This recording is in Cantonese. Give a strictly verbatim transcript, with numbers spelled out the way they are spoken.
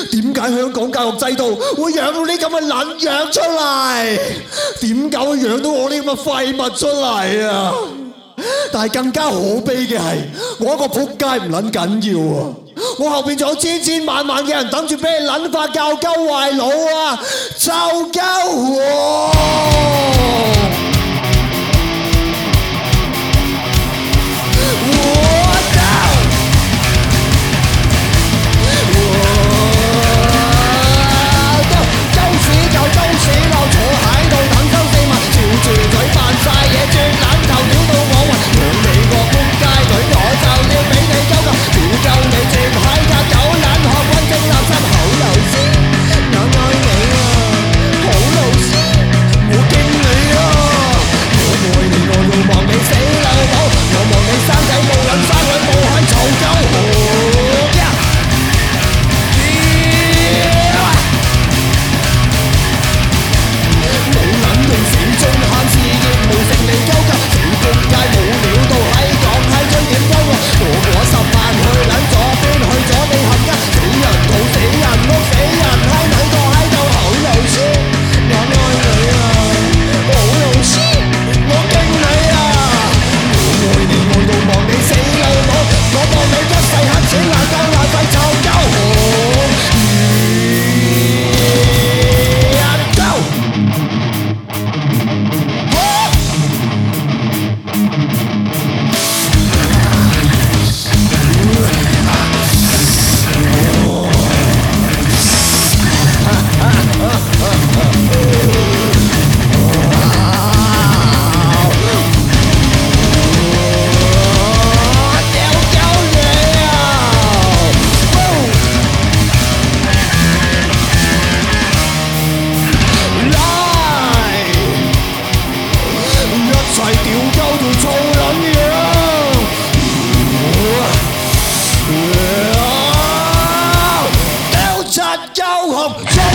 點解香港教育制度會養到呢咁嘅撚樣出嚟？點解會養到我呢咁嘅廢物出嚟啊？但係更加可悲嘅係，我一個仆街唔撚緊要啊！我後邊仲有千千萬萬嘅人等住俾你撚法教鳩壞腦啊！就鳩我！交合。